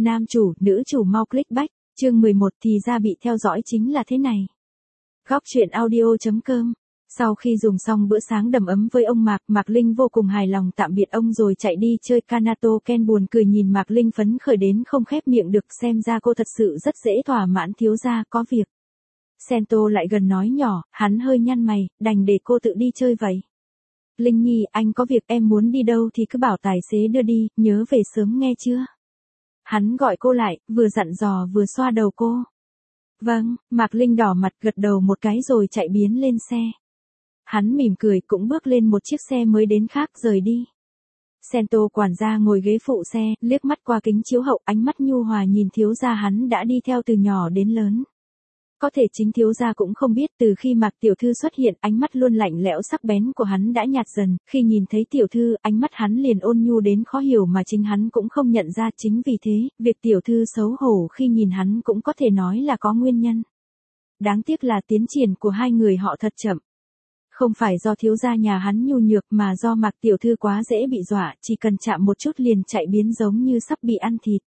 nam chủ, nữ chủ mau click back, chương 11 thì ra bị theo dõi chính là thế này. Góc truyện audio.com. Sau khi dùng xong bữa sáng đầm ấm với ông Mạc, Mạc Linh vô cùng hài lòng tạm biệt ông rồi chạy đi chơi Kanato. Ken buồn cười nhìn Mạc Linh phấn khởi đến không khép miệng được, xem ra cô thật sự rất dễ thỏa mãn, thiếu gia có việc. Sento lại gần nói nhỏ, hắn hơi nhăn mày, đành để cô tự đi chơi vậy. Linh Nhi, anh có việc, em muốn đi đâu thì cứ bảo tài xế đưa đi, nhớ về sớm nghe chưa? Hắn gọi cô lại, vừa dặn dò vừa xoa đầu cô. Vâng, Mạc Linh đỏ mặt gật đầu một cái rồi chạy biến lên xe. Hắn mỉm cười cũng bước lên một chiếc xe mới đến khác rời đi. Sento quản gia ngồi ghế phụ xe, liếc mắt qua kính chiếu hậu, ánh mắt nhu hòa nhìn thiếu gia hắn đã đi theo từ nhỏ đến lớn. Có thể chính thiếu gia cũng không biết từ khi Mạc tiểu thư xuất hiện, ánh mắt luôn lạnh lẽo sắc bén của hắn đã nhạt dần, khi nhìn thấy tiểu thư, ánh mắt hắn liền ôn nhu đến khó hiểu mà chính hắn cũng không nhận ra, chính vì thế, việc tiểu thư xấu hổ khi nhìn hắn cũng có thể nói là có nguyên nhân. Đáng tiếc là tiến triển của hai người họ thật chậm. Không phải do thiếu gia nhà hắn nhu nhược mà do Mạc tiểu thư quá dễ bị dọa, chỉ cần chạm một chút liền chạy biến giống như sắp bị ăn thịt.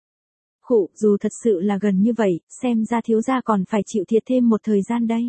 Dù thật sự là gần như vậy, xem ra thiếu gia còn phải chịu thiệt thêm một thời gian đây.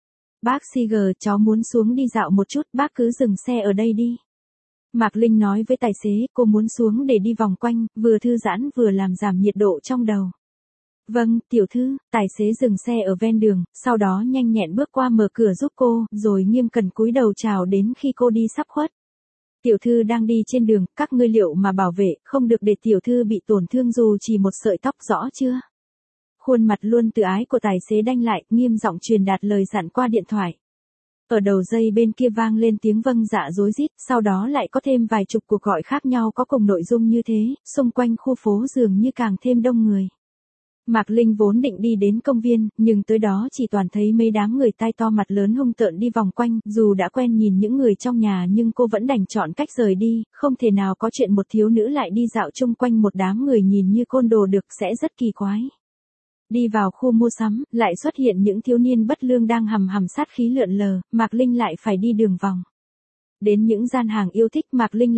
Bác Siger, cháu muốn xuống đi dạo một chút, bác cứ dừng xe ở đây đi. Mạc Linh nói với tài xế, cô muốn xuống để đi vòng quanh, vừa thư giãn vừa làm giảm nhiệt độ trong đầu. Vâng, tiểu thư, tài xế dừng xe ở ven đường, sau đó nhanh nhẹn bước qua mở cửa giúp cô, rồi nghiêm cẩn cúi đầu chào đến khi cô đi sắp khuất. Tiểu thư đang đi trên đường, các ngươi liệu mà bảo vệ, không được để tiểu thư bị tổn thương dù chỉ một sợi tóc, rõ chưa? Khuôn mặt luôn tự ái của tài xế đanh lại, nghiêm giọng truyền đạt lời dặn qua điện thoại. Ở đầu dây bên kia vang lên tiếng vâng dạ rối rít, sau đó lại có thêm vài chục cuộc gọi khác nhau có cùng nội dung như thế, xung quanh khu phố dường như càng thêm đông người. Mạc Linh vốn định đi đến công viên, nhưng tới đó chỉ toàn thấy mấy đám người tai to mặt lớn hung tợn đi vòng quanh, dù đã quen nhìn những người trong nhà nhưng cô vẫn đành chọn cách rời đi, không thể nào có chuyện một thiếu nữ lại đi dạo chung quanh một đám người nhìn như côn đồ được, sẽ rất kỳ quái. Đi vào khu mua sắm, lại xuất hiện những thiếu niên bất lương đang hầm hầm sát khí lượn lờ, Mạc Linh lại phải đi đường vòng. Đến những gian hàng yêu thích, Mạc Linh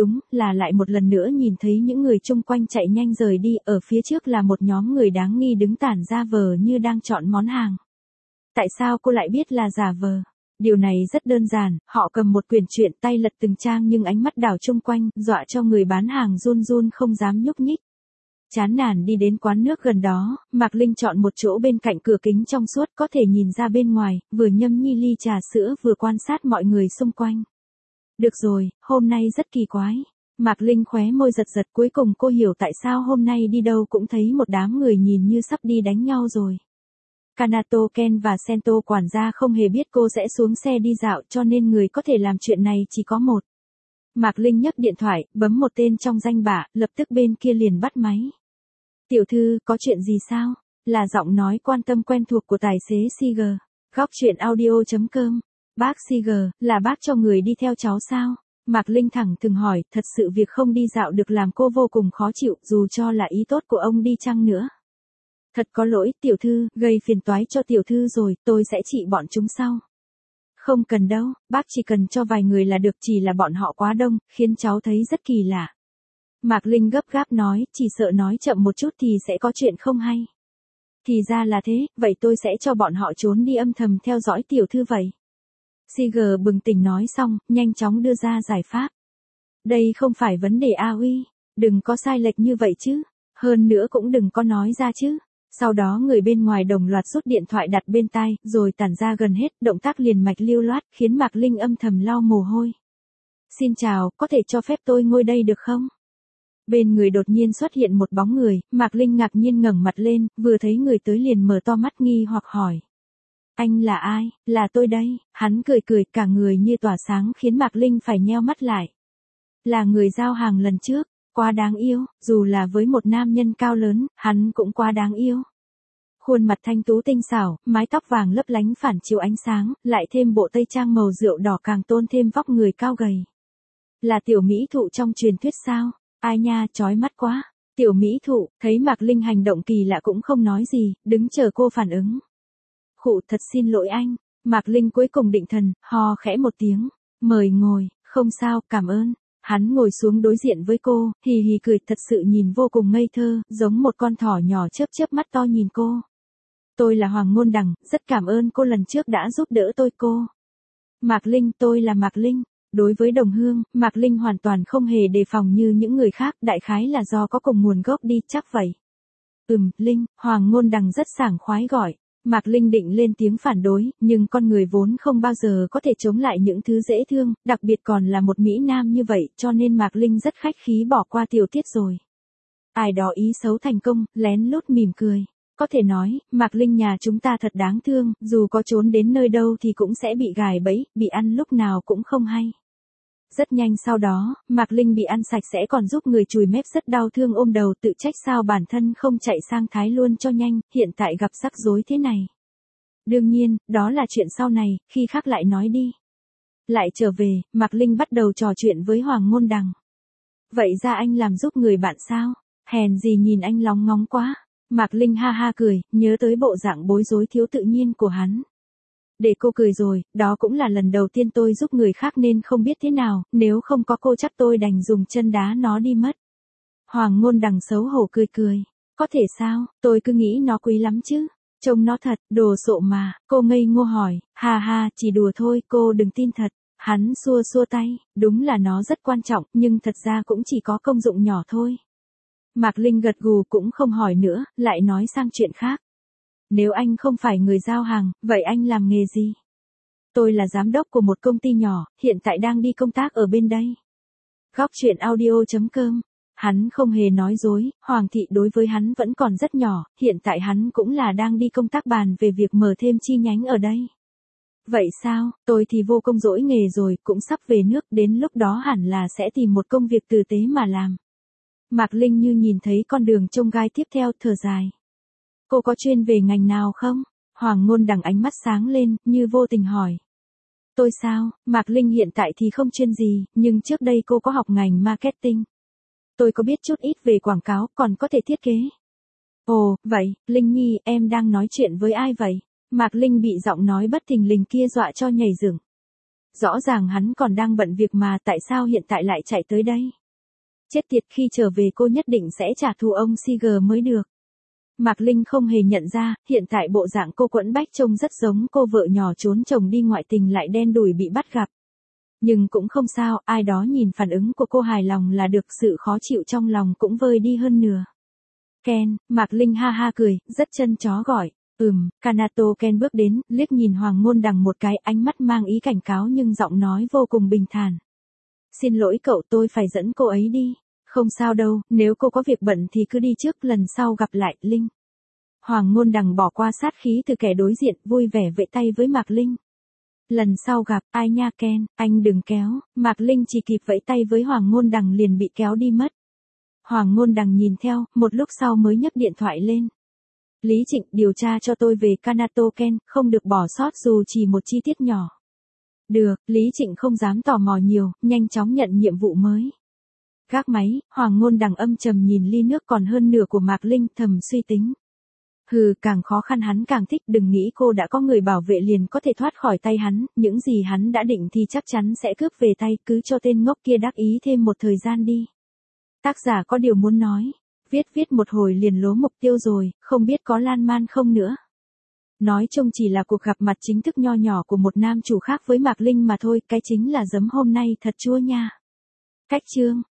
lại một lần nữa nhìn thấy những người chung quanh chạy nhanh rời đi, ở phía trước là một nhóm người đáng nghi đứng tản ra vờ như đang chọn món hàng. Tại sao cô lại biết là giả vờ? Điều này rất đơn giản, họ cầm một quyển truyện, tay lật từng trang nhưng ánh mắt đảo chung quanh, dọa cho người bán hàng run run không dám nhúc nhích. Chán nản đi đến quán nước gần đó, Mạc Linh chọn một chỗ bên cạnh cửa kính trong suốt có thể nhìn ra bên ngoài, vừa nhâm nhi ly trà sữa vừa quan sát mọi người xung quanh. Được rồi, hôm nay rất kỳ quái. Mạc Linh khóe môi giật giật, cuối cùng cô hiểu tại sao hôm nay đi đâu cũng thấy một đám người nhìn như sắp đi đánh nhau rồi. Kanato, Ken và Sento quản gia không hề biết cô sẽ xuống xe đi dạo, cho nên người có thể làm chuyện này chỉ có một. Mạc Linh nhấc điện thoại, bấm một tên trong danh bạ, lập tức bên kia liền bắt máy. Tiểu thư, có chuyện gì sao? Là giọng nói quan tâm quen thuộc của tài xế Siger. Góc truyện audio.com. Bác Siger, là bác cho người đi theo cháu sao? Mạc Linh thẳng thừng hỏi, thật sự việc không đi dạo được làm cô vô cùng khó chịu, dù cho là ý tốt của ông đi chăng nữa. Thật có lỗi, tiểu thư, gây phiền toái cho tiểu thư rồi, tôi sẽ trị bọn chúng sau. Không cần đâu, bác chỉ cần cho vài người là được, chỉ là bọn họ quá đông, khiến cháu thấy rất kỳ lạ. Mạc Linh gấp gáp nói, chỉ sợ nói chậm một chút thì sẽ có chuyện không hay. Thì ra là thế, vậy tôi sẽ cho bọn họ trốn đi âm thầm theo dõi tiểu thư vậy. Siger bừng tỉnh nói xong, nhanh chóng đưa ra giải pháp. Đây không phải vấn đề A Uy, đừng có sai lệch như vậy chứ, hơn nữa cũng đừng có nói ra chứ. Sau đó người bên ngoài đồng loạt rút điện thoại đặt bên tai, rồi tản ra gần hết, động tác liền mạch lưu loát, khiến Mạc Linh âm thầm lau mồ hôi. Xin chào, có thể cho phép tôi ngồi đây được không? Bên người đột nhiên xuất hiện một bóng người, Mạc Linh ngạc nhiên ngẩng mặt lên, vừa thấy người tới liền mở to mắt nghi hoặc hỏi. Anh là ai? Là tôi đây. Hắn cười cười, cả người như tỏa sáng khiến Mạc Linh phải nheo mắt lại. Là người giao hàng lần trước, quá đáng yêu, dù là với một nam nhân cao lớn, hắn cũng quá đáng yêu. Khuôn mặt thanh tú tinh xảo, mái tóc vàng lấp lánh phản chiếu ánh sáng, lại thêm bộ tây trang màu rượu đỏ càng tôn thêm vóc người cao gầy. Là tiểu mỹ thụ trong truyền thuyết sao? Ai nha, chói mắt quá. Tiểu mỹ thụ, thấy Mạc Linh hành động kỳ lạ cũng không nói gì, đứng chờ cô phản ứng. Thật xin lỗi anh. Mạc Linh cuối cùng định thần, ho khẽ một tiếng. Mời ngồi, không sao, cảm ơn. Hắn ngồi xuống đối diện với cô, hì hì cười thật sự nhìn vô cùng ngây thơ, giống một con thỏ nhỏ chớp chớp mắt to nhìn cô. Tôi là Hoàng Ngôn Đằng, rất cảm ơn cô lần trước đã giúp đỡ tôi cô. Mạc Linh, tôi là Mạc Linh. Đối với đồng hương, Mạc Linh hoàn toàn không hề đề phòng như những người khác, đại khái là do có cùng nguồn gốc đi, chắc vậy. Linh, Hoàng Ngôn Đằng rất sảng khoái gọi. Mạc Linh định lên tiếng phản đối, nhưng con người vốn không bao giờ có thể chống lại những thứ dễ thương, đặc biệt còn là một Mỹ Nam như vậy, cho nên Mạc Linh rất khách khí bỏ qua tiểu tiết rồi. Ai đó ý xấu thành công, lén lút mỉm cười. Có thể nói, Mạc Linh nhà chúng ta thật đáng thương, dù có trốn đến nơi đâu thì cũng sẽ bị gài bẫy, bị ăn lúc nào cũng không hay. Rất nhanh sau đó, Mạc Linh bị ăn sạch sẽ còn giúp người chùi mép rất đau thương ôm đầu tự trách sao bản thân không chạy sang Thái luôn cho nhanh, hiện tại gặp rắc rối thế này. Đương nhiên, đó là chuyện sau này, khi khác lại nói đi. Lại trở về, Mạc Linh bắt đầu trò chuyện với Hoàng Ngôn Đằng. Vậy ra anh làm giúp người bạn sao? Hèn gì nhìn anh lóng ngóng quá. Mạc Linh ha ha cười, nhớ tới bộ dạng bối rối thiếu tự nhiên của hắn. Để cô cười rồi, đó cũng là lần đầu tiên tôi giúp người khác nên không biết thế nào, nếu không có cô chắc tôi đành dùng chân đá nó đi mất. Hoàng Ngôn Đằng xấu hổ cười cười. Có thể sao, tôi cứ nghĩ nó quý lắm chứ. Trông nó thật, đồ sộ mà, cô ngây ngô hỏi, ha ha, chỉ đùa thôi, cô đừng tin thật. Hắn xua xua tay, đúng là nó rất quan trọng, nhưng thật ra cũng chỉ có công dụng nhỏ thôi. Mạc Linh gật gù cũng không hỏi nữa, lại nói sang chuyện khác. Nếu anh không phải người giao hàng, vậy anh làm nghề gì? Tôi là giám đốc của một công ty nhỏ, hiện tại đang đi công tác ở bên đây. Góc chuyện audio.com. Hắn không hề nói dối, Hoàng thị đối với hắn vẫn còn rất nhỏ, hiện tại hắn cũng là đang đi công tác bàn về việc mở thêm chi nhánh ở đây. Vậy sao, tôi thì vô công dỗi nghề rồi, cũng sắp về nước, đến lúc đó hẳn là sẽ tìm một công việc tử tế mà làm. Mạc Linh như nhìn thấy con đường chông gai tiếp theo, thở dài. Cô có chuyên về ngành nào không? Hoàng Ngôn Đằng ánh mắt sáng lên, như vô tình hỏi. Tôi sao, Mạc Linh hiện tại thì không chuyên gì, nhưng trước đây cô có học ngành marketing. Tôi có biết chút ít về quảng cáo, còn có thể thiết kế. Ồ, vậy, Linh Nhi, em đang nói chuyện với ai vậy? Mạc Linh bị giọng nói bất thình lình kia dọa cho nhảy dựng. Rõ ràng hắn còn đang bận việc mà tại sao hiện tại lại chạy tới đây? Chết tiệt, khi trở về cô nhất định sẽ trả thù ông Siger mới được. Mạc Linh không hề nhận ra, hiện tại bộ dạng cô quẫn bách trông rất giống cô vợ nhỏ trốn chồng đi ngoại tình lại đen đủi bị bắt gặp. Nhưng cũng không sao, ai đó nhìn phản ứng của cô hài lòng là được, sự khó chịu trong lòng cũng vơi đi hơn nửa. Ken, Mạc Linh ha ha cười, rất chân chó gọi. Kanato. Ken bước đến, liếc nhìn Hoàng Ngôn Đằng một cái, ánh mắt mang ý cảnh cáo nhưng giọng nói vô cùng bình thản. Xin lỗi cậu, tôi phải dẫn cô ấy đi. Không sao đâu, nếu cô có việc bận thì cứ đi trước, lần sau gặp lại, Linh. Hoàng Ngôn Đằng bỏ qua sát khí từ kẻ đối diện, vui vẻ vẫy tay với Mạc Linh. Lần sau gặp, ai nha Ken, anh đừng kéo. Mạc Linh chỉ kịp vẫy tay với Hoàng Ngôn Đằng liền bị kéo đi mất. Hoàng Ngôn Đằng nhìn theo, một lúc sau mới nhấc điện thoại lên. Lý Trịnh, điều tra cho tôi về Kanato Ken, không được bỏ sót dù chỉ một chi tiết nhỏ. Được, Lý Trịnh không dám tò mò nhiều, nhanh chóng nhận nhiệm vụ mới. Gác máy, Hoàng Ngôn Đằng âm trầm nhìn ly nước còn hơn nửa của Mạc Linh, thầm suy tính. Càng khó khăn hắn càng thích, đừng nghĩ cô đã có người bảo vệ liền có thể thoát khỏi tay hắn, những gì hắn đã định thì chắc chắn sẽ cướp về tay, cứ cho tên ngốc kia đắc ý thêm một thời gian đi. Tác giả có điều muốn nói, viết một hồi liền lố mục tiêu rồi, không biết có lan man không nữa. Nói chung chỉ là cuộc gặp mặt chính thức nho nhỏ của một nam chủ khác với Mạc Linh mà thôi, cái chính là giấm hôm nay thật chua nha. Cách chương